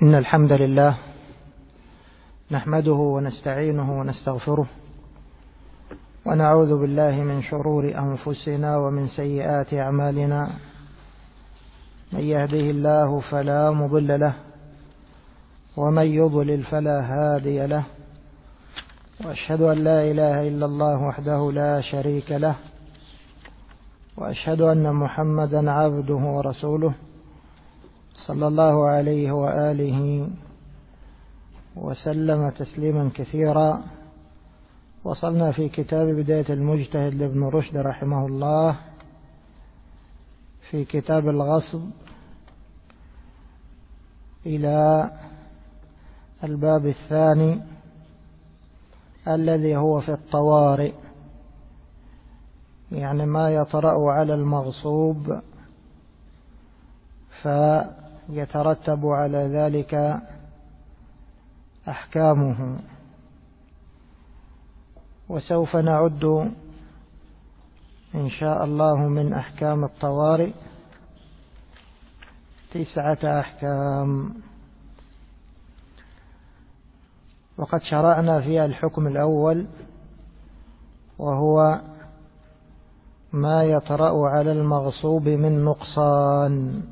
إن الحمد لله نحمده ونستعينه ونستغفره ونعوذ بالله من شرور أنفسنا ومن سيئات أعمالنا. من يهده الله فلا مضل له ومن يضلل فلا هادي له، وأشهد أن لا إله إلا الله وحده لا شريك له، وأشهد أن محمدا عبده ورسوله صلى الله عليه وآله وسلم تسليما كثيرا. وصلنا في كتاب بداية المجتهد لابن رشد رحمه الله في كتاب الغصب إلى الباب الثاني الذي هو في الطوارئ، يعني ما يطرأ على المغصوب فيترتب على ذلك أحكامه. وسوف نعد إن شاء الله من أحكام الطوارئ 9 أحكام، وقد شرعنا فيها الحكم الأول وهو ما يطرأ على المغصوب من نقصان،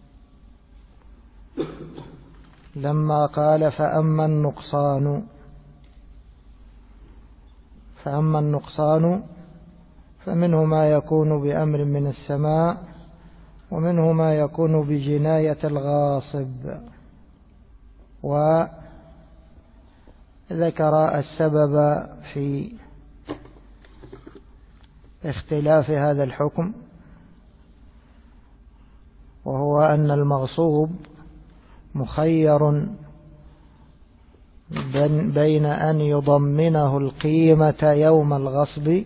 لما قال فأما النقصان فمنه ما يكون بأمر من السماء ومنه ما يكون بجناية الغاصب. وذكر السبب في اختلاف هذا الحكم، وهو أن المغصوب مخير بين أن يضمنه القيمة يوم الغصب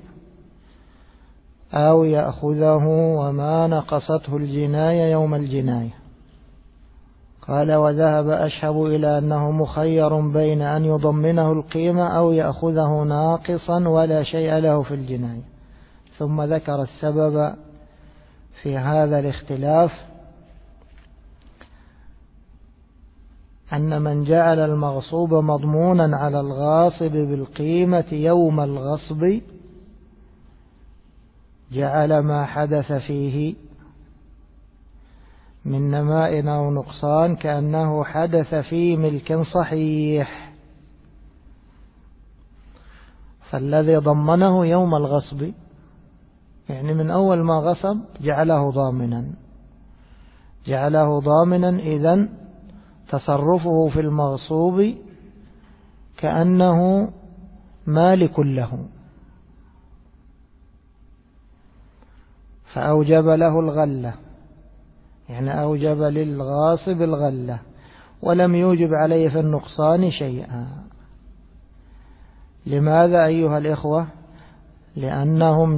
أو يأخذه وما نقصته الجناية يوم الجناية. قال وذهب أشهب إلى أنه مخير بين أن يضمنه القيمة أو يأخذه ناقصا ولا شيء له في الجناية، ثم ذكر السبب في هذا الاختلاف، أن من جعل المغصوب مضمونا على الغاصب بالقيمة يوم الغصب جعل ما حدث فيه من نماء أو نقصان كأنه حدث في ملك صحيح، فالذي ضمنه يوم الغصب يعني من أول ما غصب جعله ضامنا إذن تصرفه في المغصوب كأنه مالك له، فأوجب له الغلة، يعني أوجب للغاصب الغلة ولم يوجب عليه في النقصان شيئا. لماذا أيها الإخوة؟ لأنهم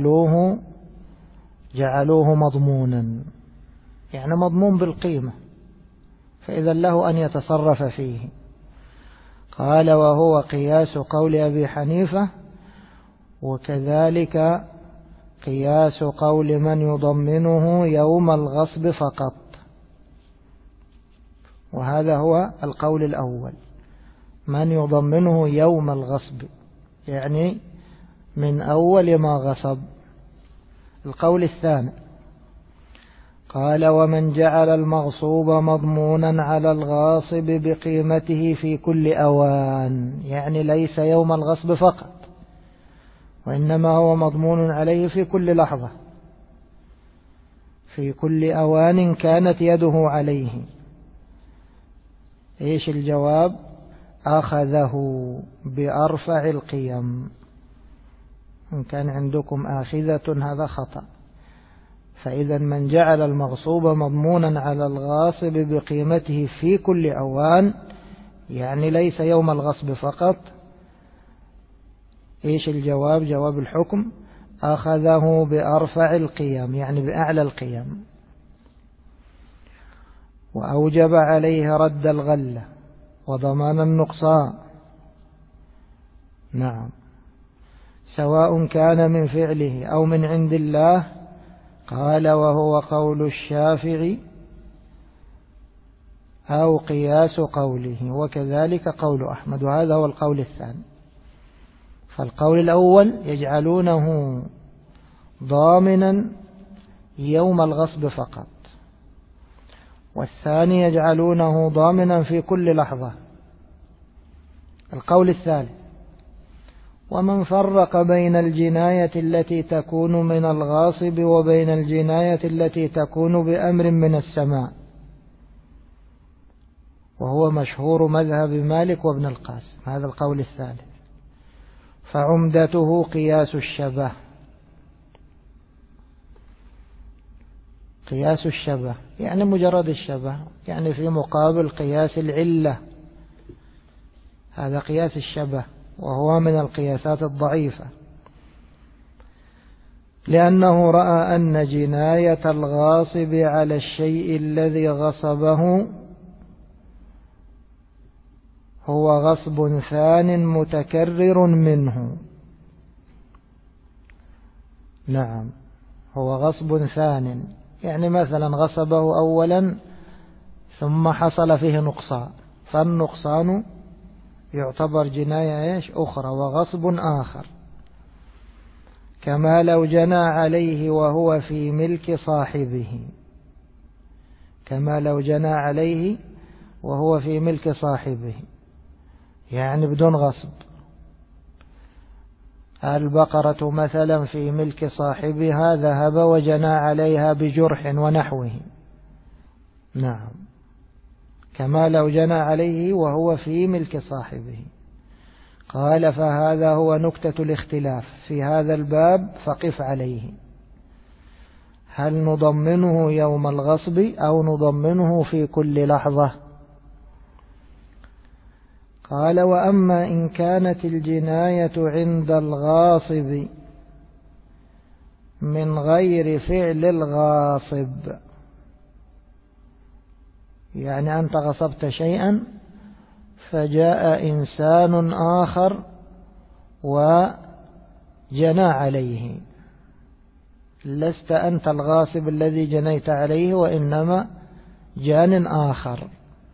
جعلوه مضمونا، يعني مضمون بالقيمة، فإذا له أن يتصرف فيه. قال وهو قياس قول أبي حنيفة، وكذلك قياس قول من يضمنه يوم الغصب فقط، وهذا هو القول الأول، من يضمنه يوم الغصب يعني من أول ما غصب. القول الثاني قال ومن جعل المغصوب مضمونا على الغاصب بقيمته في كل أوان، يعني ليس يوم الغصب فقط، وإنما هو مضمون عليه في كل لحظة، في كل أوان كانت يده عليه. إيش الجواب؟ أخذه بأرفع القيم. إن كان عندكم آخذة هذا خطأ. فإذا من جعل المغصوب مضمونا على الغاصب بقيمته في كل أوان يعني ليس يوم الغصب فقط. إيش الجواب؟ جواب الحكم أخذه بأرفع القيم، يعني بأعلى القيم، وأوجب عليه رد الغلة وضمان النقصان. نعم، سواء كان من فعله أو من عند الله. قال وهو قول الشافعي أو قياس قوله، وكذلك قول أحمد، وهذا هو القول الثاني. فالقول الأول يجعلونه ضامنا يوم الغصب فقط، والثاني يجعلونه ضامنا في كل لحظة. القول الثالث: ومن فرق بين الجناية التي تكون من الغاصب وبين الجناية التي تكون بأمر من السماء، وهو مشهور مذهب مالك وابن القاسم، هذا القول الثالث، فعمدته قياس الشبه. قياس الشبه يعني مجرد الشبه، يعني في مقابل قياس العلة، هذا قياس الشبه، وهو من القياسات الضعيفة، لأنه رأى أن جناية الغاصب على الشيء الذي غصبه هو غصب ثان متكرر منه. نعم، هو غصب ثان، يعني مثلا غصبه أولا ثم حصل فيه نقصان، فالنقصان يعتبر جناية أخرى وغصب آخر، كما لو جنى عليه وهو في ملك صاحبه، كما لو جنى عليه وهو في ملك صاحبه، يعني بدون غصب. البقرة مثلا في ملك صاحبها، ذهب وجنى عليها بجرح ونحوه، نعم، كما لو جنى عليه وهو في ملك صاحبه. قال: فهذا هو نكتة الاختلاف في هذا الباب، فقف عليه، هل نضمنه يوم الغصب أو نضمنه في كل لحظة؟ قال: وأما إن كانت الجناية عند الغاصب من غير فعل الغاصب، يعني أنت غصبت شيئا فجاء إنسان آخر وجنى عليه، لست أنت الغاصب الذي جنيت عليه، وإنما جان آخر.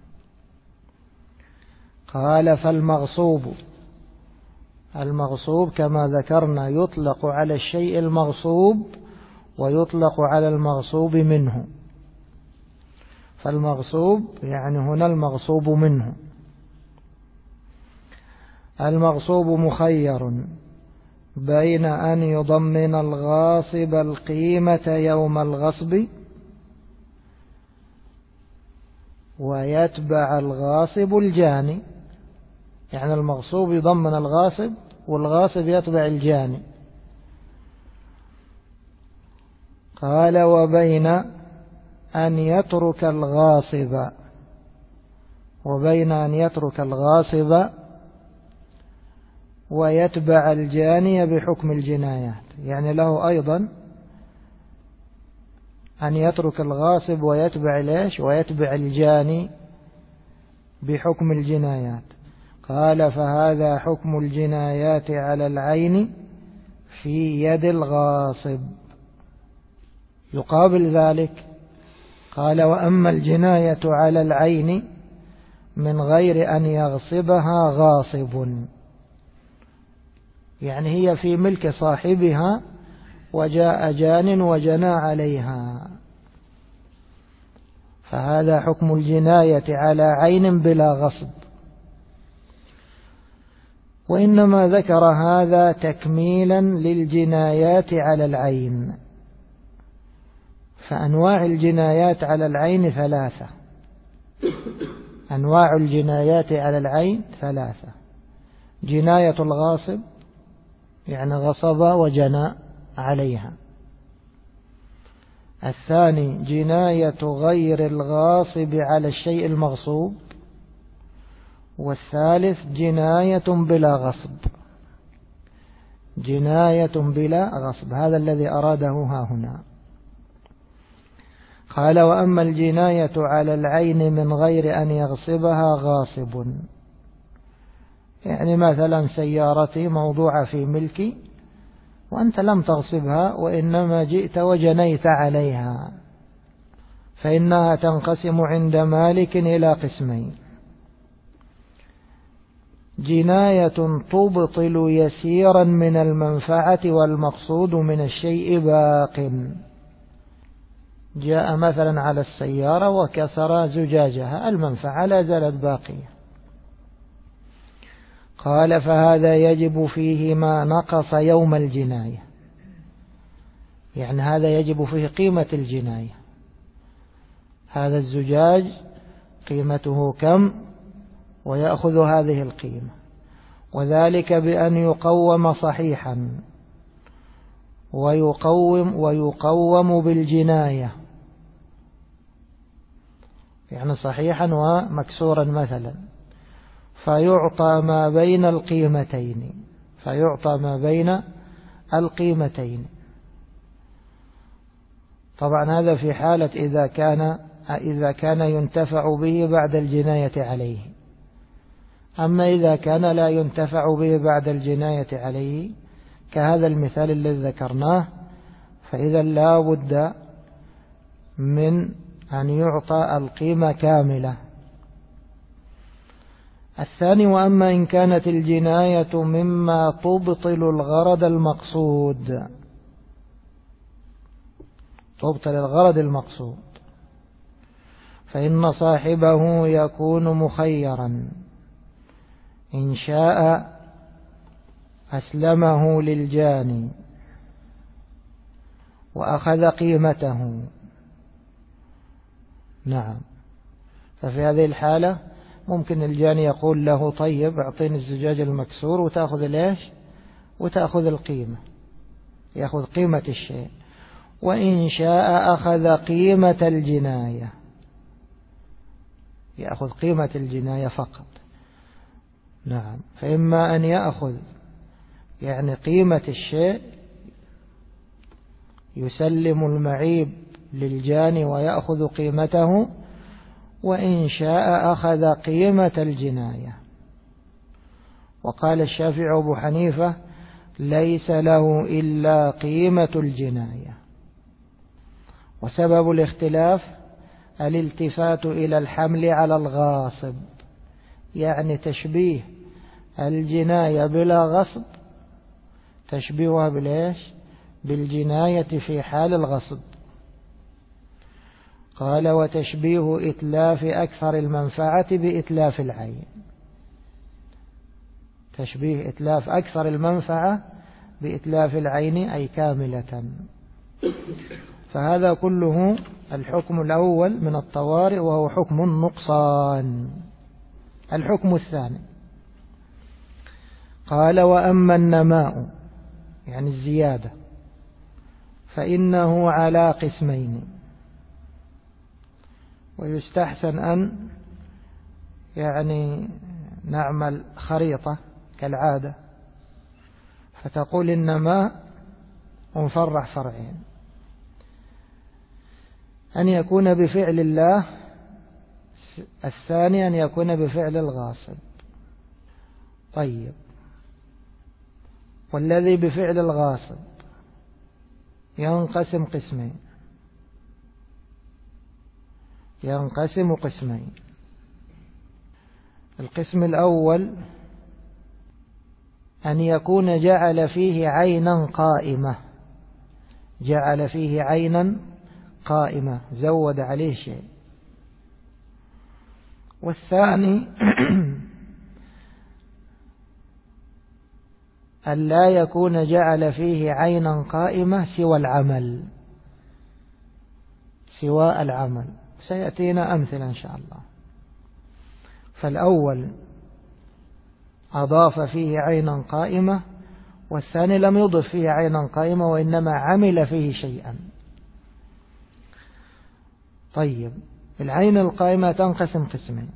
قال: فالمغصوب، المغصوب كما ذكرنا يطلق على الشيء المغصوب ويطلق على المغصوب منه، فالمغصوب يعني هنا المغصوب منه. المغصوب مخير بين أن يضمن الغاصب القيمة يوم الغصب ويتبع الغاصب الجاني، يعني المغصوب يضمن الغاصب والغاصب يتبع الجاني. قال: وبين أن يترك الغاصب، وبين أن يترك الغاصب ويتبع الجاني بحكم الجنايات، يعني له أيضا أن يترك الغاصب ويتبع ليش ويتبع الجاني بحكم الجنايات. قال: فهذا حكم الجنايات على العين في يد الغاصب. يقابل ذلك قال: وأما الجناية على العين من غير أن يغصبها غاصب، يعني هي في ملك صاحبها وجاء جان وجنى عليها، فهذا حكم الجناية على عين بلا غصب. وإنما ذكر هذا تكميلا للجنايات على العين، فأنواع الجنايات على العين ثلاثة، أنواع الجنايات على العين ثلاثة: جناية الغاصب يعني غصب وجنى عليها، الثاني جناية غير الغاصب على الشيء المغصوب، والثالث جناية بلا غصب، جناية بلا غصب، هذا الذي أراده ها هنا. قال: وأما الجناية على العين من غير أن يغصبها غاصب، يعني مثلا سيارتي موضوعة في ملكي وأنت لم تغصبها وإنما جئت وجنيت عليها، فإنها تنقسم عند مالك إلى قسمين: جناية تبطل يسيرا من المنفعة والمقصود من الشيء باق. جاء مثلا على السيارة وكسر زجاجها، المنفعة لا زالت باقية. قال: فهذا يجب فيه ما نقص يوم الجناية، يعني هذا يجب فيه قيمة الجناية. هذا الزجاج قيمته كم، ويأخذ هذه القيمة، وذلك بأن يقوم صحيحا ويقوم بالجناية، يعني صحيحا ومكسورا مثلا، فيعطى ما بين القيمتين. طبعا هذا في حالة إذا كان ينتفع به بعد الجناية عليه. أما إذا كان لا ينتفع به بعد الجناية عليه كهذا المثال الذي ذكرناه، فإذا لا بد من أن يعطى القيمة كاملة. الثاني: وأما إن كانت الجناية مما تبطل الغرض المقصود، فإن صاحبه يكون مخيرا: إن شاء أسلمه للجاني وأخذ قيمته. نعم، ففي هذه الحالة ممكن الجاني يقول له: طيب أعطيني الزجاج المكسور وتأخذ القيمة، يأخذ قيمة الشيء. وإن شاء أخذ قيمة الجناية، يأخذ قيمة الجناية فقط. نعم، فإما أن يأخذ يعني قيمة الشيء، يسلم المعيب للجاني ويأخذ قيمته، وإن شاء أخذ قيمة الجناية. وقال الشافعي وأبو حنيفة: ليس له إلا قيمة الجناية. وسبب الاختلاف الالتفات إلى الحمل على الغاصب، يعني تشبيه الجناية بلا غصب تشبيهها بالجناية في حال الغصب. قال: وتشبيه إتلاف أكثر المنفعة بإتلاف العين، تشبيه إتلاف أكثر المنفعة بإتلاف العين أي كاملة. فهذا كله الحكم الأول من الطوارئ، وهو حكم النقصان. الحكم الثاني: قال: وأما النماء يعني الزيادة فإنه على قسمين. ويستحسن أن يعني نعمل خريطة كالعادة، فتقول النماء ونفرع فرعين: أن يكون بفعل الله، الثاني أن يكون بفعل الغاصب. طيب، والذي بفعل الغاصب ينقسم قسمين. القسم الأول أن يكون جعل فيه عينا قائمة، زود عليه شيء. والثاني أن لا يكون جعل فيه عينا قائمة سوى العمل. سيأتينا أمثلة إن شاء الله. فالأول أضاف فيه عينا قائمة، والثاني لم يضف فيه عينا قائمة وإنما عمل فيه شيئا. طيب، العين القائمة تنقسم قسمين: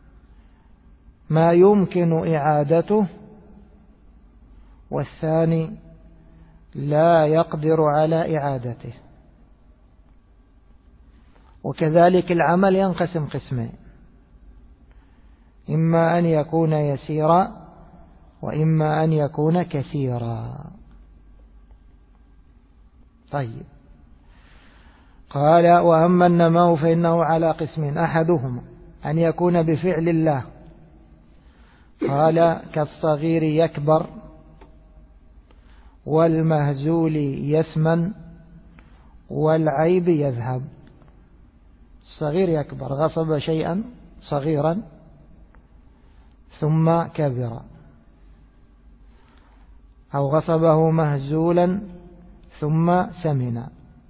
ما يمكن إعادته، والثاني لا يقدر على إعادته. وكذلك العمل ينقسم قسمين: إما أن يكون يسيرا وإما أن يكون كثيرا. طيب، قال وأما النماء فإنه على قسمين أحدهما أن يكون بفعل الله، قال كالصغير يكبر والمهزول يسمن والعيب يذهب. الصغير يكبر، غصب شيئا صغيرا ثم كبر، أو غصبه مهزولا ثم سمن،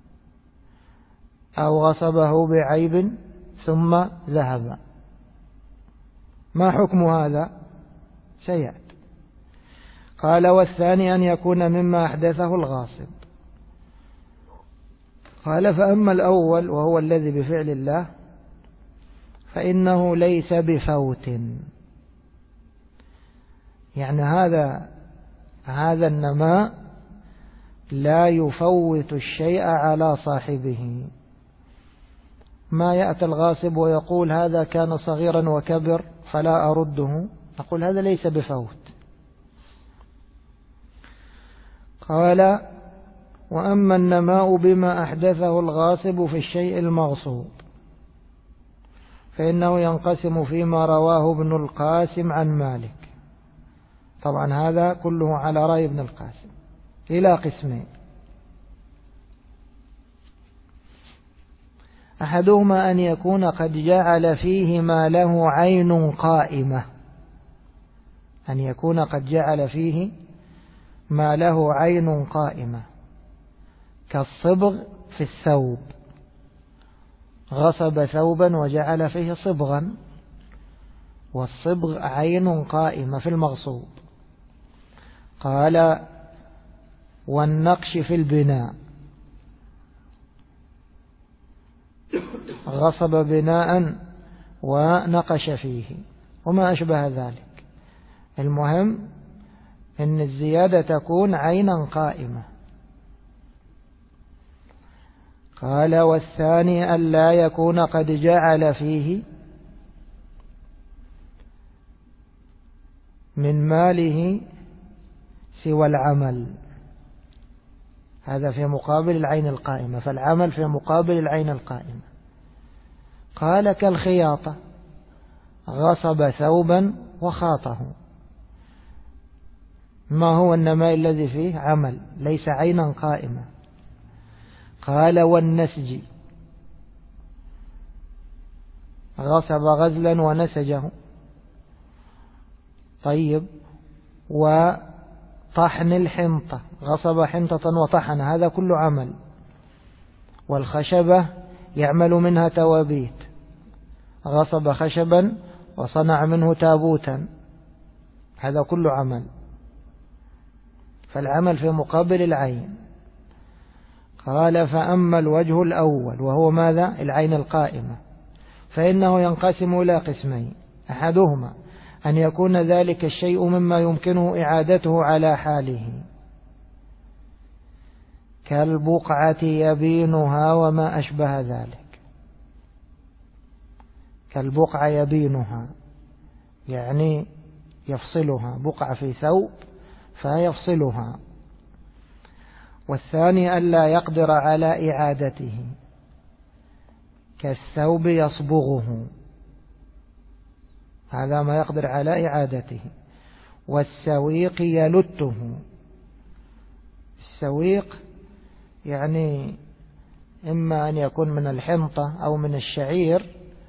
أو غصبه بعيب ثم ذهب. ما حكم هذا؟ سيأتي. قال والثاني أن يكون مما أحدثه الغاصب. قال فأما الأول وهو الذي بفعل الله فإنه ليس بفوت، يعني هذا النماء لا يفوت الشيء على صاحبه. ما يأتي الغاصب ويقول هذا كان صغيرا وكبر فلا أرده، نقول هذا ليس بفوت. قال وأما النماء بما أحدثه الغاصب في الشيء المغصوب فإنه ينقسم فيما رواه ابن القاسم عن مالك، طبعا هذا كله على رأي ابن القاسم، إلى قسمين. أحدهما أن يكون قد جعل فيه ما له عين قائمة، أن يكون قد جعل فيه ما له عين قائمة، كالصبغ في الثوب، غصب ثوبا وجعل فيه صبغا، والصبغ عين قائمة في المغصوب. قال والنقش في البناء، غصب بناء ونقش فيه وما أشبه ذلك. المهم أن الزيادة تكون عينا قائمة. قال والثاني أن لا يكون قد جعل فيه من ماله سوى العمل، هذا في مقابل العين القائمة، فالعمل في مقابل العين القائمة. قال كالخياطة، غصب ثوبا وخاطه، ما هو النماء الذي فيه؟ عمل ليس عينا قائمة. قال والنسج، غصب غزلا ونسجه، طيب. وطحن الحنطة، غصب حنطة وطحن، هذا كله عمل. والخشبة يعمل منها توابيت، غصب خشبا وصنع منه تابوتا، هذا كله عمل. فالعمل في مقابل العين. قال فأما الوجه الأول وهو ماذا؟ العين القائمة، فإنه ينقسم إلى قسمين. أحدهما أن يكون ذلك الشيء مما يمكنه إعادته على حاله، كالبقعة يبينها وما أشبه ذلك. كالبقعة يبينها يعني يفصلها، بقعة في ثوب فيفصلها. والثاني ألا يقدر على إعادته، كالثوب يصبغه، هذا ما يقدر على إعادته. والسويق يلته، السويق يعني إما أن يكون من الحنطة أو من الشعير،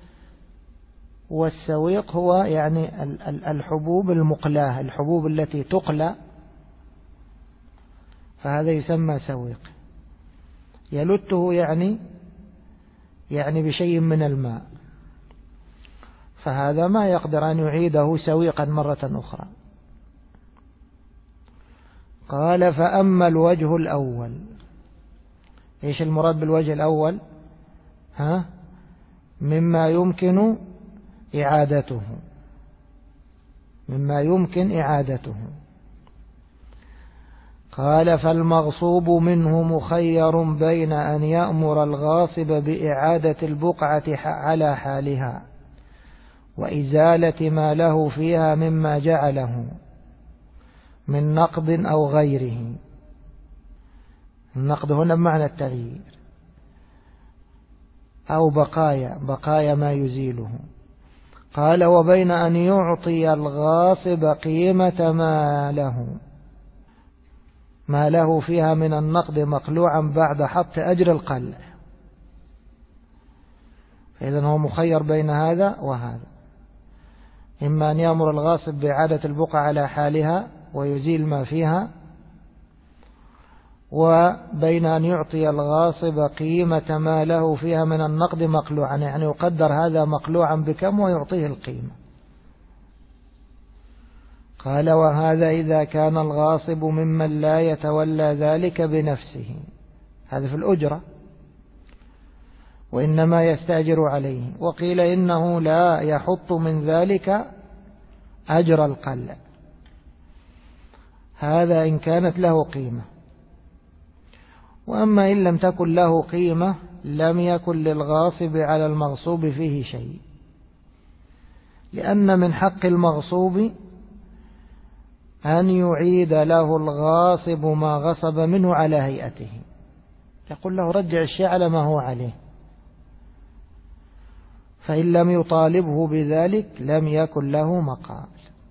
والسويق هو يعني الحبوب المقلاة، الحبوب التي تقلى، فهذا يسمى سويق. يلته يعني بشيء من الماء، فهذا ما يقدر أن يعيده سويقا مرة أخرى. قال فأما الوجه الأول، إيش المراد بالوجه الأول؟ مما يمكن إعادته، مما يمكن إعادته. قال فالمغصوب منه مخير بين أن يأمر الغاصب بإعادة البقعة على حالها وإزالة ما له فيها مما جعله من نقض أو غيره. النقض هنا بمعنى التغيير. أو بقايا ما يزيله. قال وبين أن يعطي الغاصب قيمة ما له فيها من النقد مقلوعا بعد حط أجر القلع، فإذن هو مخير بين هذا وهذا، إما أن يأمر الغاصب بإعادة البقعة على حالها ويزيل ما فيها، وبين أن يعطي الغاصب قيمة ما له فيها من النقد مقلوعا، يعني يقدر هذا مقلوعا بكم ويعطيه القيمة. قال وهذا إذا كان الغاصب ممن لا يتولى ذلك بنفسه، هذا في الأجرة، وإنما يستأجر عليه. وقيل إنه لا يحط من ذلك أجر القلع، هذا إن كانت له قيمة. وأما إن لم تكن له قيمة لم يكن للغاصب على المغصوب فيه شيء، لأن من حق المغصوب أن يعيد له الغاصب ما غصب منه على هيئته، يقول له رجع الشيء على ما هو عليه، فإن لم يطالبه بذلك لم يكن له مقال،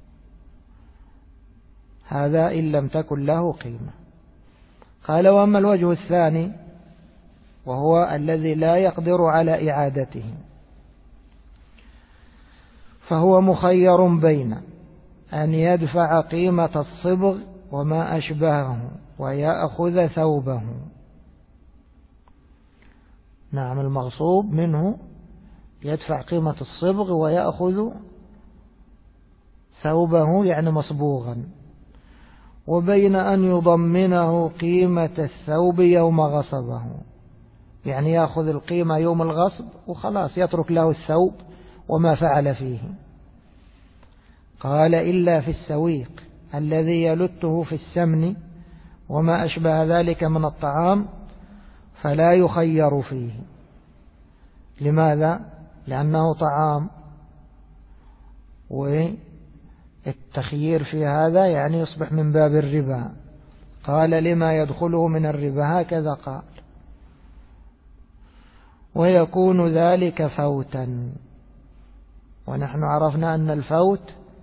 هذا إن لم تكن له قيمة. قال وأما الوجه الثاني وهو الذي لا يقدر على إعادته، فهو مخير بين أن يدفع قيمة الصبغ وما أشبهه ويأخذ ثوبه. نعم، المغصوب منه يدفع قيمة الصبغ ويأخذ ثوبه يعني مصبوغا، وبين أن يضمنه قيمة الثوب يوم غصبه، يعني يأخذ القيمة يوم الغصب وخلاص يترك له الثوب وما فعل فيه. قال إلا في السويق الذي يلته في السمن وما أشبه ذلك من الطعام فلا يخير فيه. لماذا؟ لأنه طعام، والتخيير في هذا يعني يصبح من باب الربا. قال لما يدخله من الربا، هكذا قال. ويكون ذلك فوتا، ونحن عرفنا أن الفوت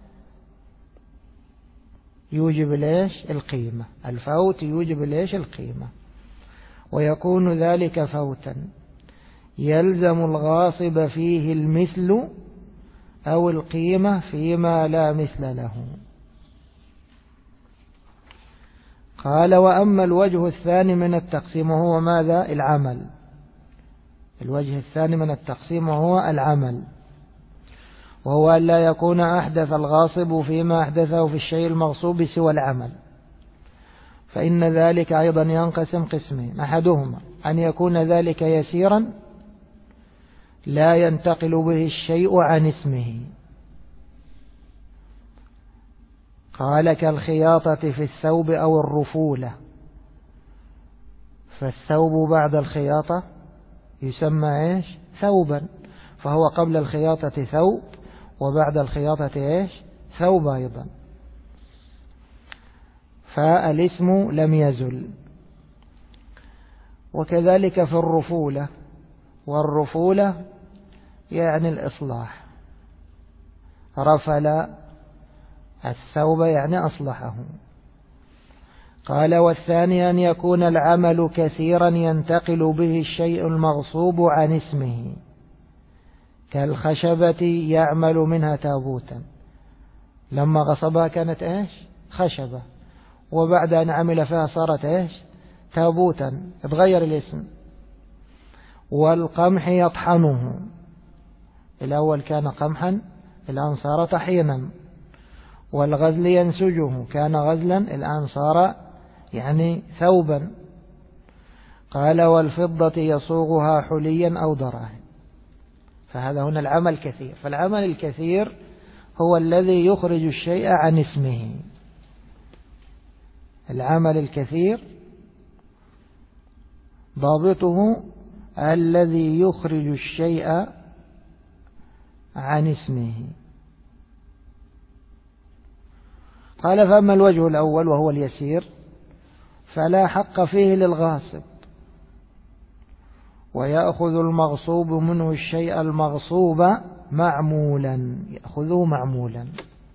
يوجب ليش القيمة، الفوت يوجب ليش القيمة. ويكون ذلك فوتا يلزم الغاصب فيه المثل أو القيمة فيما لا مثل له. قال وأما الوجه الثاني من التقسيم وهو ماذا؟ العمل. الوجه الثاني من التقسيم وهو العمل، وهو أن لا يكون أحدث الغاصب فيما أحدثه في الشيء المغصوب سوى العمل، فإن ذلك أيضا ينقسم قسمين: أحدهما أن يكون ذلك يسيرا لا ينتقل به الشيء عن اسمه، قال كالخياطة في الثوب أو الرفولة، فالثوب بعد الخياطة يسمى إيش؟ ثوبا، فهو قبل الخياطة ثوب وبعد الخياطة إيش؟ ثوب أيضا، فالاسم لم يزل. وكذلك في الرفولة، والرفولة يعني الإصلاح، رفل الثوب يعني أصلحه. قال والثاني أن يكون العمل كثيرا ينتقل به الشيء المغصوب عن اسمه، كالخشبة يعمل منها تابوتا، لما غصبها كانت إيش؟ خشبة، وبعد أن عمل فيها صارت إيش؟ تابوتا، اتغير الاسم. والقمح يطحنه، الأول كان قمحا الآن صار طحينا. والغزل ينسجه، كان غزلا الآن صار يعني ثوبا. قال والفضة يصوغها حليا أو دراهم، فهذا هنا العمل كثير. فالعمل الكثير هو الذي يخرج الشيء عن اسمه، العمل الكثير ضابطه الذي يخرج الشيء عن اسمه. قال فأما الوجه الأول وهو اليسير فلا حق فيه للغاصب، ويأخذ المغصوب منه الشيء المغصوب معمولا، يأخذه معمولا.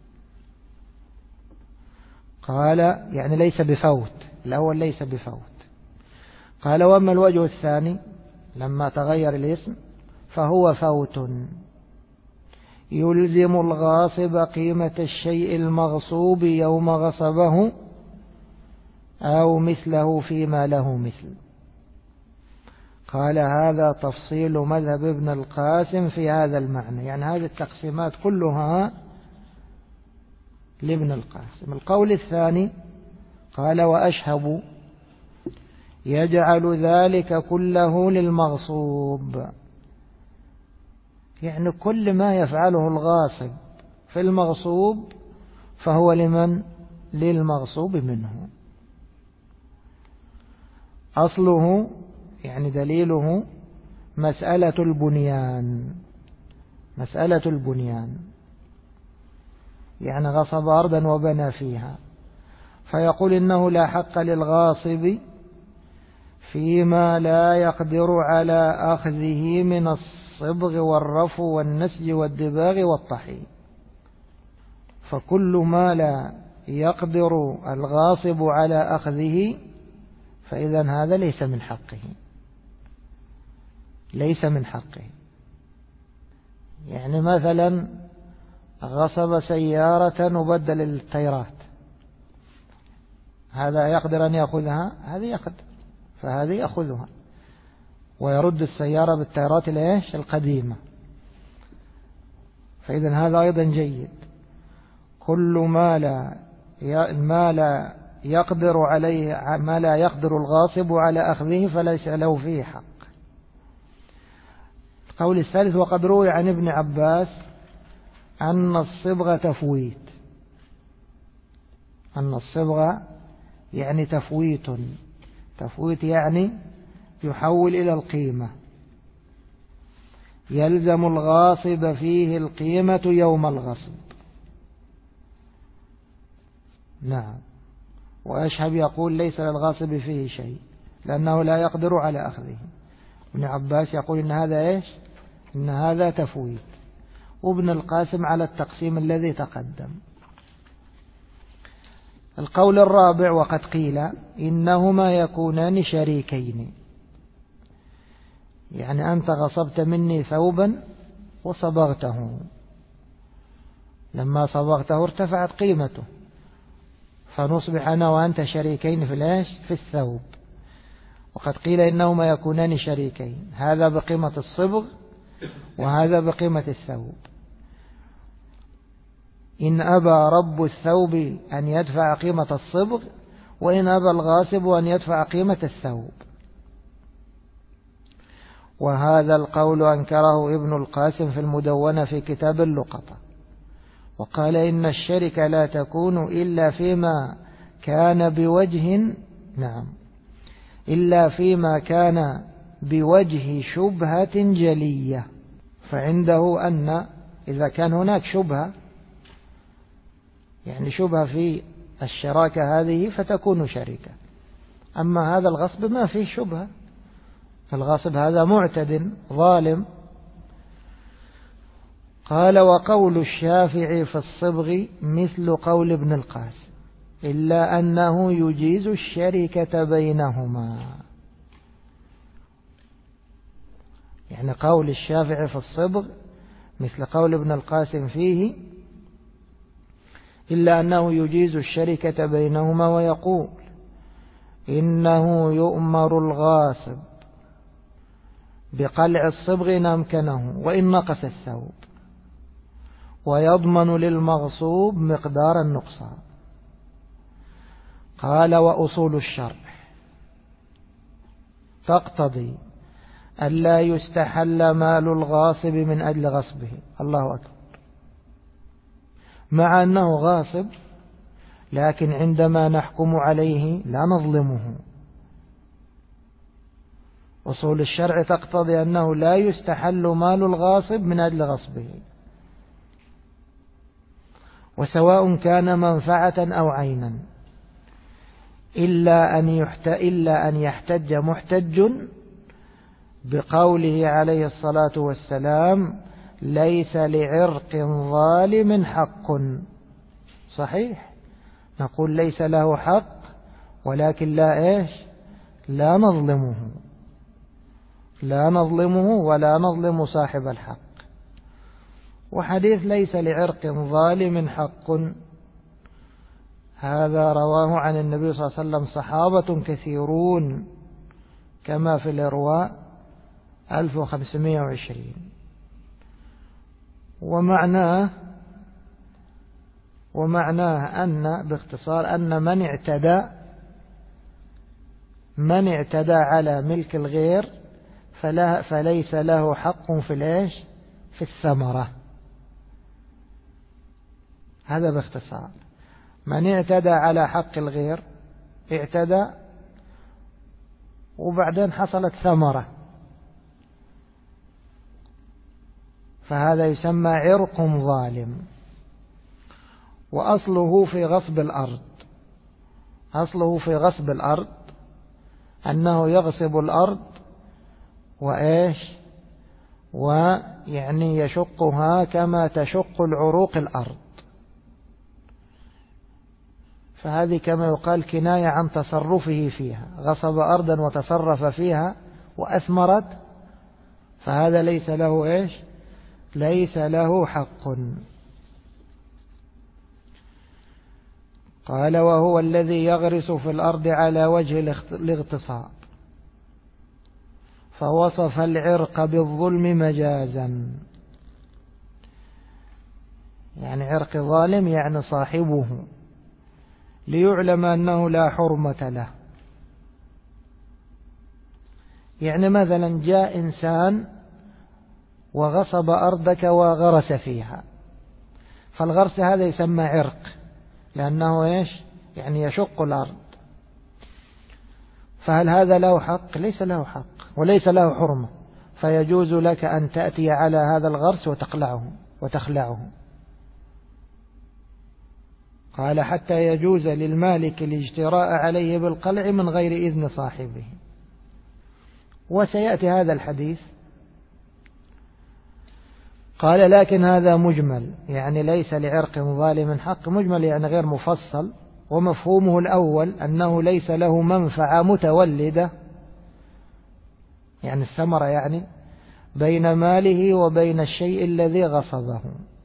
قال يعني ليس بفوت، الأول ليس بفوت. قال وأما الوجه الثاني لما تغير الاسم فهو فوت، يلزم الغاصب قيمة الشيء المغصوب يوم غصبه أو مثله فيما له مثل. قال هذا تفصيل مذهب ابن القاسم في هذا المعنى، يعني هذه التقسيمات كلها لابن القاسم. القول الثاني قال وأشهب يجعل ذلك كله للمغصوب، يعني كل ما يفعله الغاصب في المغصوب فهو لمن؟ للمغصوب منه. أصله يعني دليله مسألة البنيان، مسألة البنيان يعني غصب أرضا وبنى فيها، فيقول إنه لا حق للغاصب فيما لا يقدر على أخذه من الصبغ والرفو والنسج والدباغ والطحي. فكل ما لا يقدر الغاصب على أخذه فإذا هذا ليس من حقه، ليس من حقه. يعني مثلا غصب سيارة وبدل التيرات، هذا يقدر أن يأخذها؟ هذه يقدر، فهذه يأخذها ويرد السيارة بالتيرات القديمة، فإذا هذا أيضا جيد. كل ما لا يقدر عليه، ما لا يقدر الغاصب على أخذه فليس له فيه حق. القول الثالث وقد روي عن ابن عباس أن الصبغة تفويت، أن الصبغة يعني تفويت، تفويت يعني يحول إلى القيمة، يلزم الغاصب فيه القيمة يوم الغصب. نعم. وأشهب يقول ليس للغاصب فيه شيء لأنه لا يقدر على أخذه. ابن عباس يقول إن هذا إن هذا تفويت. وابن القاسم على التقسيم الذي تقدم. القول الرابع وقد قيل إنهما يكونان شريكين، يعني أنت غصبت مني ثوبا وصبغته، لما صبغته ارتفعت قيمته، فنصبح أنا وأنت شريكين في الثوب. وقد قيل إنهما يكونان شريكين، هذا بقيمة الصبغ وهذا بقيمة الثوب. إن أبى رب الثوب أن يدفع قيمة الصبغ، وإن أبى الغاصب أن يدفع قيمة الثوب. وهذا القول أنكره ابن القاسم في المدونة في كتاب اللقطة، وقال إن الشركة لا تكون إلا فيما كان بوجه، نعم، إلا فيما كان بوجه شبهة جلية. فعنده أن إذا كان هناك شبهة، يعني شبهة في الشراكة هذه، فتكون شركة. أما هذا الغصب ما فيه شبهة، الغاصب هذا معتد ظالم. قال وقول الشافعي في الصبغ مثل قول ابن القاسم إلا أنه يجيز الشركة بينهما. يعني قول الشافعي في الصبغ مثل قول ابن القاسم فيه إلا أنه يجيز الشركة بينهما، ويقول إنه يؤمر الغاصب بقلع الصبغ إن أمكنه وإن نقص الثوب، ويضمن للمغصوب مقدار النقصان. قال وأصول الشرع تقتضي ألا يستحل مال الغاصب من أجل غصبه. الله أكبر. مع أنه غاصب، لكن عندما نحكم عليه لا نظلمه. أصول الشرع تقتضي أنه لا يستحل مال الغاصب من أجل غصبه، وسواء كان منفعة أو عينا، إلا أن يحتج محتج بقوله عليه الصلاة والسلام ليس لعرق ظالم حق. صحيح، نقول ليس له حق، ولكن لا نظلمه ولا نظلم صاحب الحق. وحديث ليس لعرق ظالم حق هذا رواه عن النبي صلى الله عليه وسلم صحابة كثيرون كما في الإرواء 1520. ومعناه أن باختصار أن من اعتدى على ملك الغير فليس له حق في الثمرة. هذا باختصار. من اعتدى على حق الغير، اعتدى وبعدين حصلت ثمرة، فهذا يسمى عرق ظالم. وأصله في غصب الأرض أنه يغصب الأرض ويعني يشقها كما تشق العروق الأرض. فهذه كما يقال كناية عن تصرفه فيها، غصب أرضا وتصرف فيها وأثمرت، فهذا ليس له حق. قال وهو الذي يغرس في الأرض على وجه الاغتصاب، فوصف العرق بالظلم مجازا، يعني عرق ظالم يعني صاحبه، ليعلم أنه لا حرمة له. يعني مثلا جاء إنسان وغصب أرضك وغرس فيها، فالغرس هذا يسمى عرق، لأنه يعني يشق الأرض. فهل هذا له حق؟ ليس له حق وليس له حرمة، فيجوز لك أن تأتي على هذا الغرس وتخلعه. قال حتى يجوز للمالك الاجتراء عليه بالقلع من غير إذن صاحبه. وسيأتي هذا الحديث. قال لكن هذا مجمل، يعني ليس لعرق ظالم حق، مجمل يعني غير مفصل. ومفهومه الأول أنه ليس له منفعة متولدة، يعني الثمرة، يعني بين ماله وبين الشيء الذي غصبه.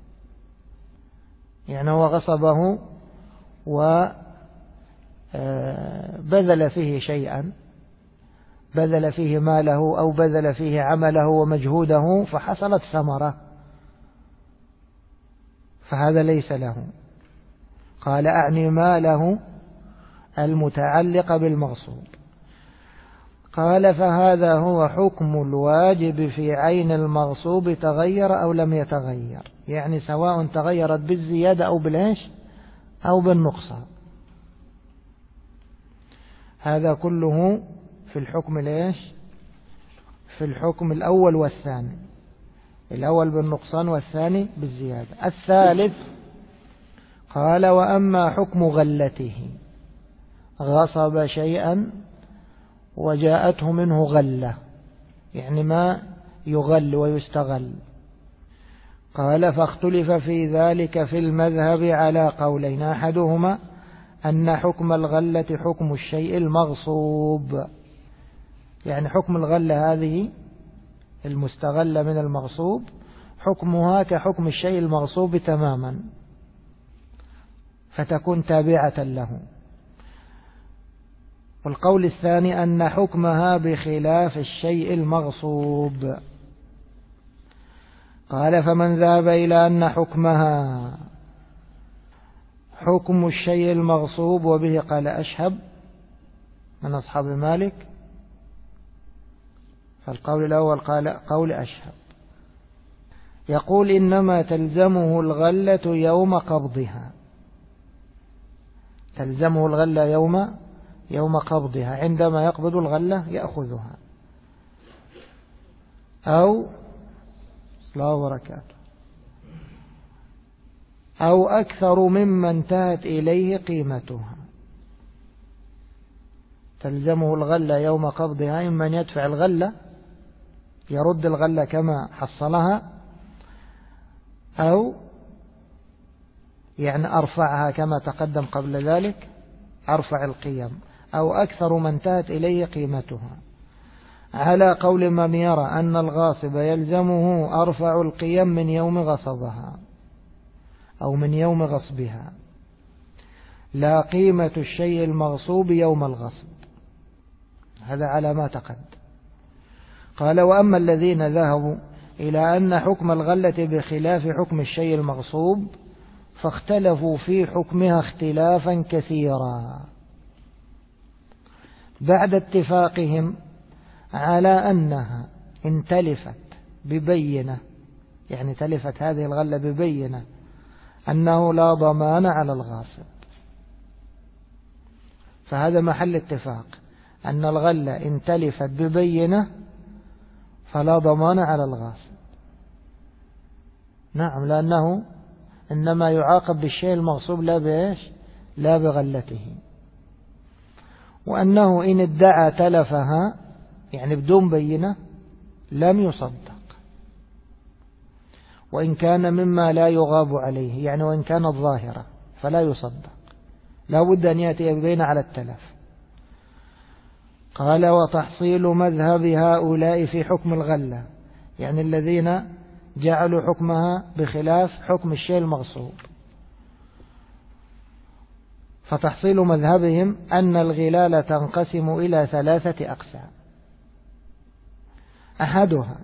يعني هو غصبه وبذل فيه شيئا، بذل فيه ماله أو بذل فيه عمله ومجهوده فحصلت ثمرة، فهذا ليس له. قال أعني ماله المتعلق بالمغصوب. قال فهذا هو حكم الواجب في عين المغصوب تغير أو لم يتغير، يعني سواء تغيرت بالزيادة أو بالنقصان. هذا كله في الحكم في الحكم الأول والثاني، الأول بالنقصان والثاني بالزيادة. الثالث قال وأما حكم غلته، غصب شيئا وجاءته منه غلة، يعني ما يغل ويستغل. قال فاختلف في ذلك في المذهب على قولين، أحدهما أن حكم الغلة حكم الشيء المغصوب، يعني حكم الغلة هذه المستغلة من المغصوب حكمها كحكم الشيء المغصوب تماما، فتكون تابعة له. والقول الثاني أن حكمها بخلاف الشيء المغصوب. قال فمن ذهب إلى أن حكمها حكم الشيء المغصوب، وبه قال أشهب من أصحاب مالك، فالقول الأول قول أشهب، يقول إنما تلزمه الغلة يوم قبضها، تلزمه الغلة يوم قبضها، عندما يقبض الغلة يأخذها، أو صلاه وبركاته، أو أكثر مما انتهت إليه قيمتها. تلزمه الغلة يوم قبضها، إما أن يدفع الغلة يرد الغلة كما حصلها، أو يعني أرفعها كما تقدم قبل ذلك، أرفع القيم، أو أكثر ما انتهت إليه قيمتها، على قول من يرى أن الغاصب يلزمه أرفع القيم من يوم غصبها أو من يوم غصبها، لا قيمة الشيء المغصوب يوم الغصب. هذا على ما تقدم. قال: وأما الذين ذهبوا إلى أن حكم الغلة بخلاف حكم الشيء المغصوب فاختلفوا في حكمها اختلافا كثيرا، بعد اتفاقهم على أنها إن تلفت ببينة، يعني تلفت هذه الغلة ببينة، أنه لا ضمان على الغاصب. فهذا محل اتفاق، أن الغلة إن تلفت ببينة فلا ضمان على الغاصب. نعم، لأنه إنما يعاقب بالشيء المغصوب لا بإيش؟ لا بغلته. وأنه إن ادعى تلفها يعني بدون بينة لم يصدق، وإن كان مما لا يغاب عليه، يعني وإن كانت ظاهرة فلا يصدق، لا بد أن يأتي ببينة على التلف. قال: وتحصيل مذهب هؤلاء في حكم الغلة، يعني الذين جعلوا حكمها بخلاف حكم الشيء المغصوب، فتحصيل مذهبهم أن الغلال تنقسم إلى 3 أقسام: أحدها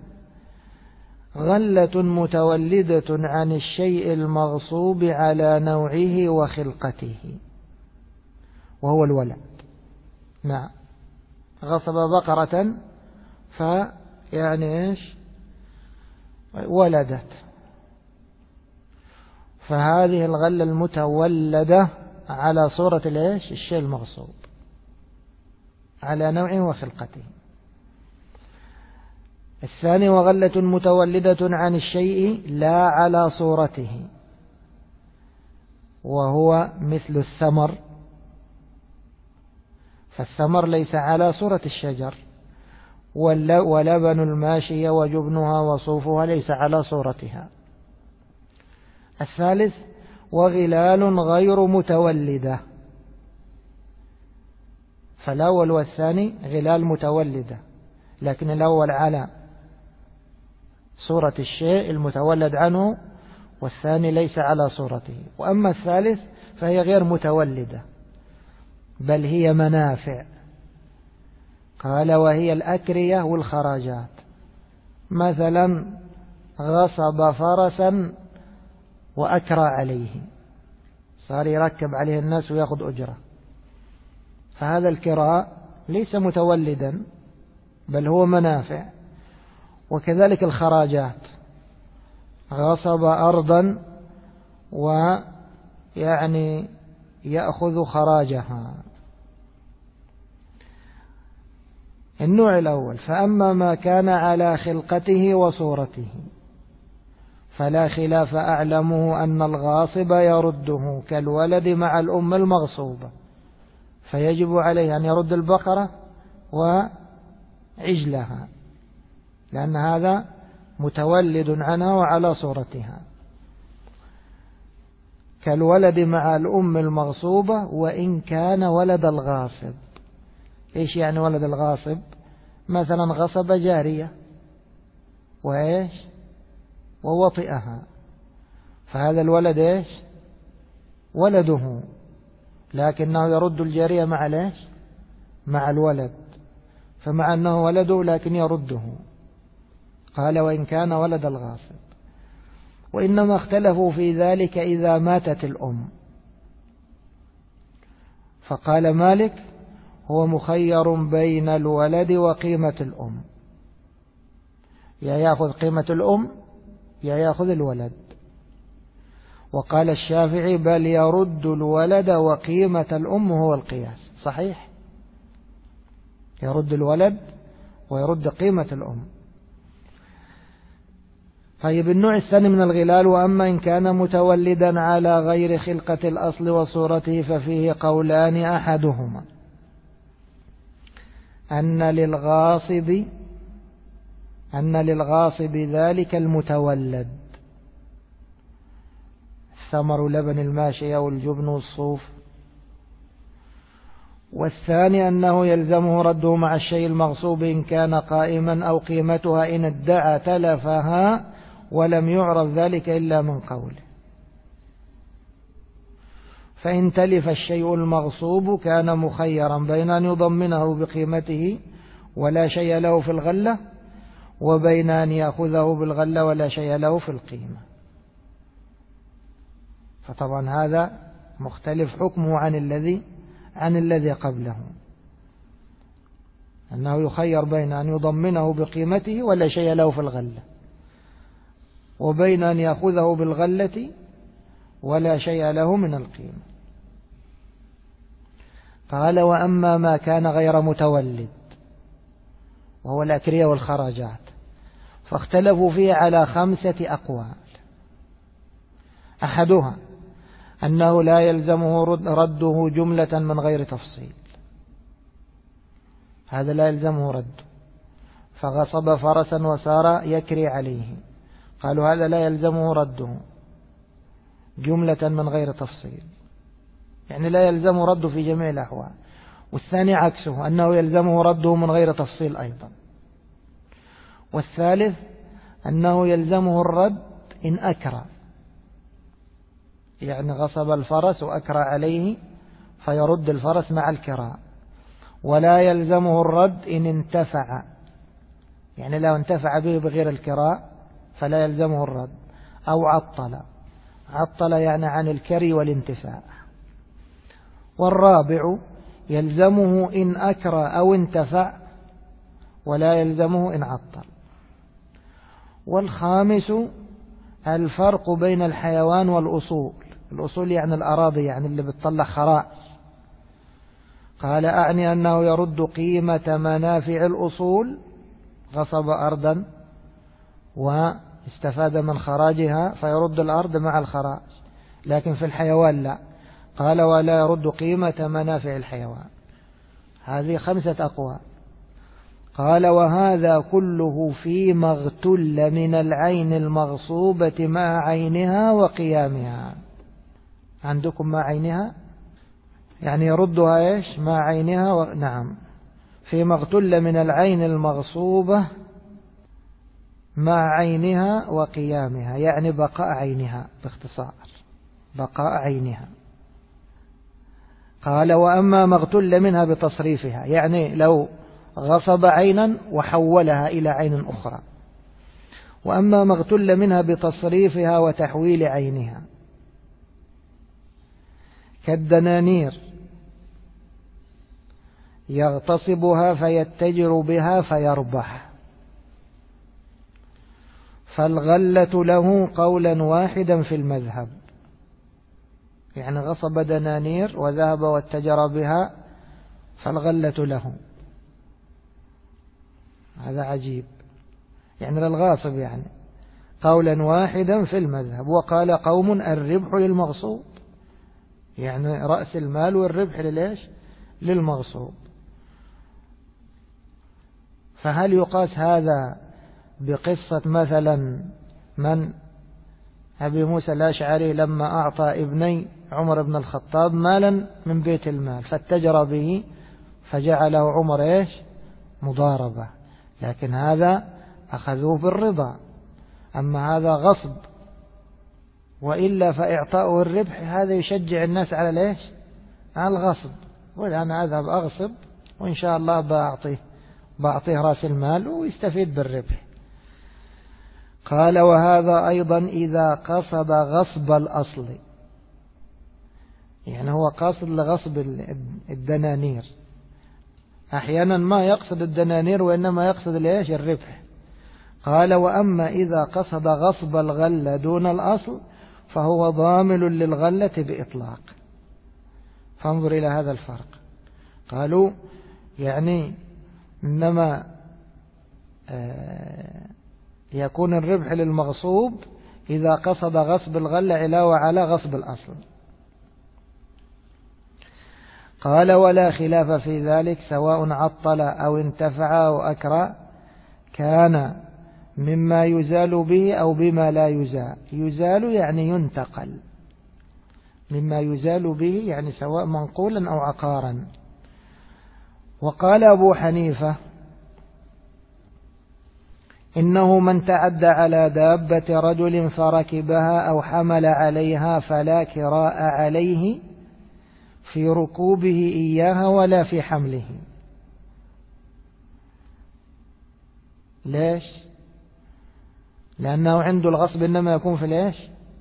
غلة متولدة عن الشيء المغصوب على نوعه وخلقته، وهو الولد. نعم، غصب بقرة فيعني إيش؟ ولدت، فهذه الغلة المتولدة على صورة الإيش؟ الشيء المغصوب على نوعه وخلقته. الثاني: وغلة متولدة عن الشيء لا على صورته، وهو مثل الثمر، فالثمر ليس على صورة الشجر، ولبن الماشية وجبنها وصوفها ليس على صورتها. الثالث: وغلال غير متولدة، فالأول والثاني غلال متولدة، لكن الأول على صورة الشيء المتولد عنه، والثاني ليس على صورته. وأما الثالث فهي غير متولدة، بل هي منافع. قال: وهي الأكرية والخراجات، مثلا غصب فرسا وأكرى عليه، صار يركب عليه الناس ويأخذ أجرة، فهذا الكراء ليس متولدا بل هو منافع. وكذلك الخراجات، غصب أرضا ويعني يأخذ خراجها. النوع الأول: فأما ما كان على خلقته وصورته فلا خلاف أعلمه أن الغاصب يرده كالولد مع الأم المغصوبة، فيجب عليه أن يرد البقرة وعجلها، لأن هذا متولد عنها وعلى صورتها، كالولد مع الأم المغصوبة وإن كان ولد الغاصب. إيش يعني ولد الغاصب؟ مثلا غصب جارية وإيش؟ ووطئها، فهذا الولد إيش؟ ولده، لكنه يرد الجارية مع الإيش؟ مع الولد، فمع أنه ولده لكن يرده. قال: وإن كان ولد الغاصب. وإنما اختلفوا في ذلك إذا ماتت الأم، فقال مالك: هو مخير بين الولد وقيمة الأم، يا يأخذ قيمة الأم يا يأخذ الولد. وقال الشافعي: بل يرد الولد وقيمة الأم، هو القياس. صحيح، يرد الولد ويرد قيمة الأم. طيب، النوع الثاني من الغلال: وأما إن كان متولدا على غير خلقة الأصل وصورته ففيه قولان: أحدهما أن للغاصب أن للغاصب ذلك المتولد، الثمر لبن الماشية والجبن والصوف. والثاني أنه يلزمه رده مع الشيء المغصوب إن كان قائما، أو قيمتها إن ادعى تلفها ولم يعرف ذلك إلا من قوله. فإن تلف الشيء المغصوب كان مخيرا بين أن يضمنه بقيمته ولا شيء له في الغلة، وبين أن يأخذه بالغلة ولا شيء له في القيمة. فطبعا هذا مختلف حكمه عن الذي قبله، أنه يخير بين أن يضمنه بقيمته ولا شيء له في الغلة، وبين أن يأخذه بالغلة ولا شيء له من القيمة. قال: وأما ما كان غير متولد وهو الأكرية والخراجات فاختلفوا فيه على 5 أقوال. أحدها أنه لا يلزمه رده جملة من غير تفصيل، هذا لا يلزمه رده، فغصب فرسا وسار يكري عليه، قالوا هذا لا يلزمه رده جملة من غير تفصيل، يعني لا يلزم رده في جميع الأحوال. والثاني عكسه، أنه يلزمه رده من غير تفصيل أيضا. والثالث أنه يلزمه الرد إن أكرى، يعني غصب الفرس وأكرى عليه فيرد الفرس مع الكراء. ولا يلزمه الرد إن انتفع، يعني لو انتفع به بغير الكراء فلا يلزمه الرد. أو عطل يعني عن الكري والانتفاع. والرابع يلزمه إن أكرى أو انتفع ولا يلزمه إن عطل. والخامس الفرق بين الحيوان والأصول. الأصول يعني الأراضي، يعني اللي بتطلع خراء. قال: أعني أنه يرد قيمة منافع الأصول، غصب أرضا واستفاد من خراجها فيرد الأرض مع الخراج. لكن في الحيوان لا، قال: ولا يرد قيمة منافع الحيوان. هذه 5 أقوال. قال: وهذا كله فيما اغتل من العين المغصوبة مع عينها وقيامها. عندكم مع عينها يعني يردها إيش؟ مع عينها نعم، فيما اغتل من العين المغصوبة مع عينها وقيامها، يعني بقاء عينها، باختصار بقاء عينها. قال: وأما ما اغتل منها بتصريفها، يعني لو غصب عينا وحولها إلى عين أخرى. وأما ما اغتل منها بتصريفها وتحويل عينها كالدنانير يغتصبها فيتجر بها فيربح، فالغلة له قولا واحدا في المذهب. يعني غصب دنانير وذهب واتجر بها فالغلة له. هذا عجيب، يعني للغاصب يعني قولا واحدا في المذهب. وقال قوم: الربح للمغصوب، يعني رأس المال والربح للإيش؟ للمغصوب. فهل يقاس هذا بقصة مثلا من أبي موسى الأشعري لما أعطى ابني عمر بن الخطاب مالا من بيت المال فاتجر به فجعله عمر إيش؟ مضاربة، لكن هذا أخذوه بالرضا. أما هذا غصب، وإلا فإعطاؤه الربح هذا يشجع الناس على الإيش؟ على الغصب. وأنا أذهب أغصب وإن شاء الله بأعطيه رأس المال ويستفيد بالربح. قال: وهذا أيضا إذا قصد غصب الأصل، يعني هو قاصد لغصب الدنانير. أحيانا ما يقصد الدنانير وإنما يقصد ليش؟ الربح. قال: وأما إذا قصد غصب الغلة دون الأصل فهو ضامن للغلة بإطلاق. فانظر إلى هذا الفرق. قالوا يعني إنما يكون الربح للمغصوب إذا قصد غصب الغلة علاوة على غصب الأصل. قال: ولا خلاف في ذلك سواء عطل أو انتفع أو أكرى كان مما يزال به أو بما لا يزال. يزال يعني ينتقل، مما يزال به يعني سواء منقولا أو عقارا. وقال أبو حنيفة إنه من تعدى على دابة رجل فركبها أو حمل عليها فلا كراء عليه في ركوبه إياها ولا في حمله. ليش؟ لأنه عنده الغصب إنما يكون في ليش؟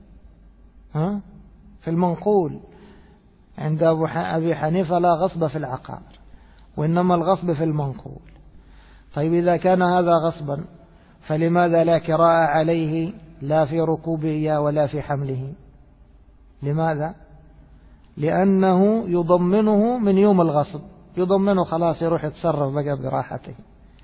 في المنقول. عند أبي حنيفة لا غصب في العقار، وإنما الغصب في المنقول. طيب إذا كان هذا غصبا فلماذا لا كراء عليه لا في ركوبه ولا في حمله؟ لماذا؟ لأنه يضمنه من يوم الغصب، يضمنه خلاص يروح يتصرف بقى براحته.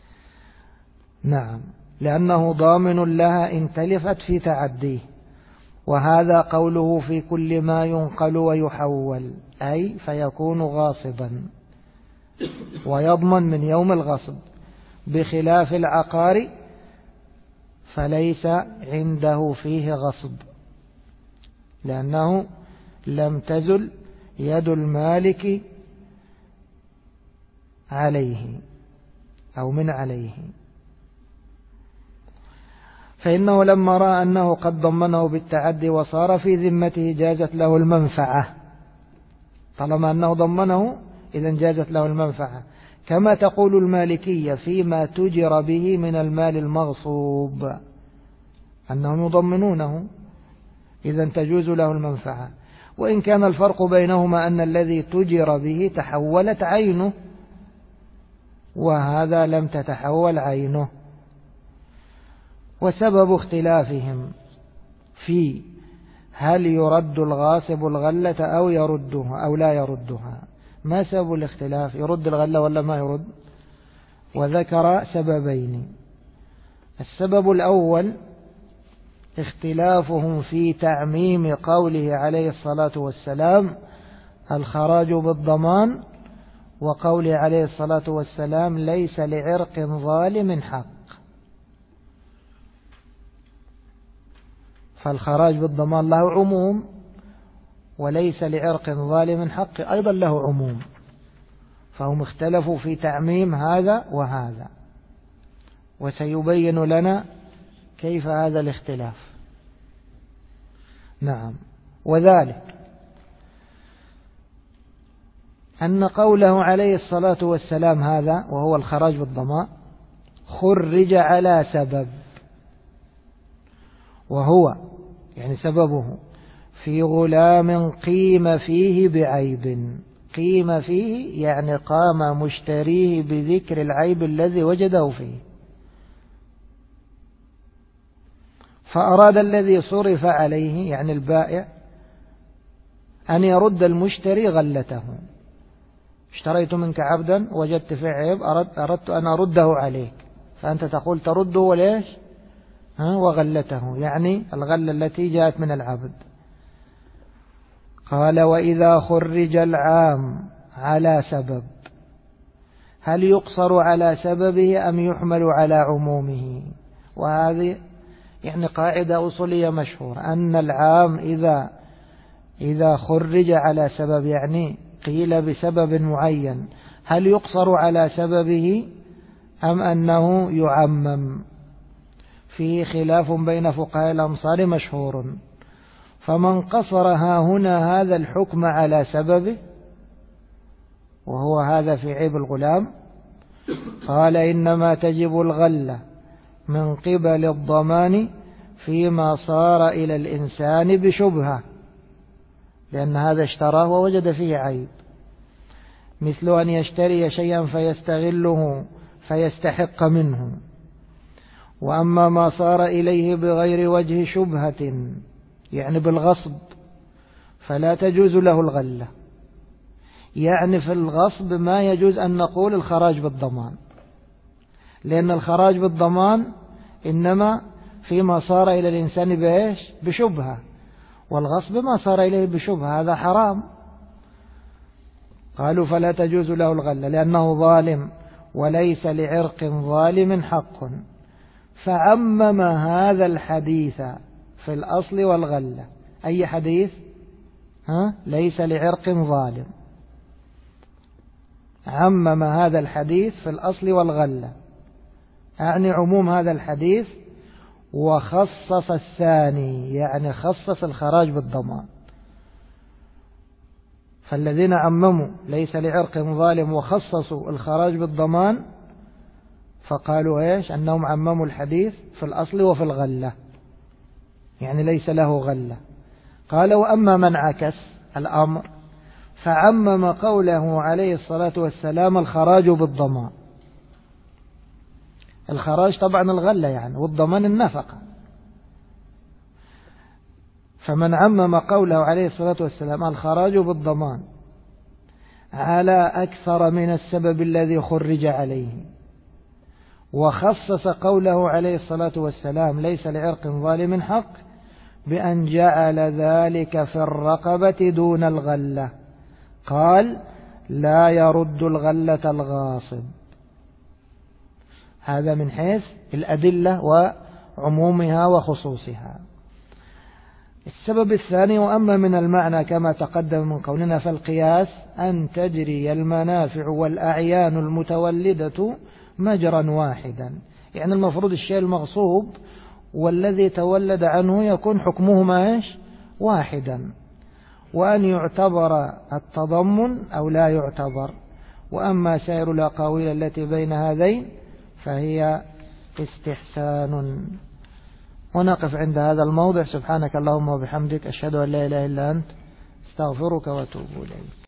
نعم، لأنه ضامن لها إن تلفت في تعديه. وهذا قوله في كل ما ينقل ويحول، أي فيكون غاصبا ويضمن من يوم الغصب، بخلاف العقار فليس عنده فيه غصب، لأنه لم تزل يد المالك عليه أو من عليه. فإنه لما رأى أنه قد ضمنه بالتعدي وصار في ذمته جازت له المنفعة. طالما أنه ضمنه إذن جازت له المنفعة، كما تقول المالكية فيما تجر به من المال المغصوب، أنهم يضمنونه إذن تجوز له المنفعة. وإن كان الفرق بينهما أن الذي تجر به تحولت عينه، وهذا لم تتحول عينه. وسبب اختلافهم في هل يرد الغاصب الغلة أو يردها أو لا يردها. ما سبب الاختلاف؟ يرد الغلة ولا ما يرد؟ وذكر سببين. السبب الأول اختلافهم في تعميم قوله عليه الصلاة والسلام الخراج بالضمان، وقوله عليه الصلاة والسلام ليس لعرق ظالم حق. فالخراج بالضمان له عموم، وليس لعرق ظالم حق أيضا له عموم، فهم اختلفوا في تعميم هذا وهذا، وسيبين لنا كيف هذا الاختلاف. نعم، وذلك أن قوله عليه الصلاة والسلام هذا وهو الخراج بالضمان خرج على سبب، وهو يعني سببه في غلام قيم فيه بعيب. قيم فيه يعني قام مشتريه بذكر العيب الذي وجده فيه، فأراد الذي صرف عليه يعني البائع أن يرد المشتري غلته. اشتريت منك عبدا وجدت فيه عيب، أردت أن أرده عليك، فأنت تقول ترده وليش؟ وغلته، يعني الغلة التي جاءت من العبد. قال وإذا خرج العام على سبب هل يقصر على سببه أم يحمل على عمومه؟ وهذه يعني قاعدة أصولية مشهورة، أن العام إذا خرج على سبب يعني قيل بسبب معين، هل يقصر على سببه أم أنه يعمم؟ فيه خلاف بين فقهاء الأمصار مشهور. فمن قصر هنا هذا الحكم على سببه، وهو هذا في عيب الغلام، قال إنما تجب الغلة من قبل الضمان فيما صار إلى الإنسان بشبهة، لأن هذا اشتراه ووجد فيه عيب، مثل أن يشتري شيئا فيستغله فيستحق منه. وأما ما صار إليه بغير وجه شبهة يعني بالغصب فلا تجوز له الغلة. يعني في الغصب ما يجوز أن نقول الخراج بالضمان، لأن الخراج بالضمان إنما فيما صار إلى الإنسان بإيش؟ بشبهة، والغصب ما صار إليه بشبهة هذا حرام. قالوا فلا تجوز له الغلة لأنه ظالم وليس لعرق ظالم حق، فعمم هذا الحديث في الأصل والغلة. أي حديث؟ ليس لعرق ظالم. عمم هذا الحديث في الأصل والغلة، يعني عموم هذا الحديث، وخصص الثاني، يعني خصص الخراج بالضمان. فالذين عمموا ليس لعرق ظالم وخصصوا الخراج بالضمان فقالوا إيش؟ أنهم عمموا الحديث في الأصل وفي الغلة، يعني ليس له غلة. قال وأما من عكس الأمر فعمم قوله عليه الصلاة والسلام الخراج بالضمان. الخراج طبعا الغلة يعني، والضمان النفقة. فمن عمم قوله عليه الصلاة والسلام الخراج بالضمان على أكثر من السبب الذي خرج عليه، وخصص قوله عليه الصلاة والسلام ليس لعرق ظالم حق بأن جعل ذلك في الرقبة دون الغلة، قال لا يرد الغلة الغاصب. هذا من حيث الأدلة وعمومها وخصوصها. السبب الثاني وأما من المعنى كما تقدم من قولنا فالقياس أن تجري المنافع والأعيان المتولدة مجرا واحدا، يعني المفروض الشيء المغصوب والذي تولد عنه يكون حكمهما إيش؟ واحدا، وأن يعتبر التضمن أو لا يعتبر. وأما سائر الأقاويل التي بين هذين فهي استحسان. ونقف عند هذا الموضع. سبحانك اللهم وبحمدك، أشهد أن لا إله إلا أنت، استغفرك وأتوب إليك.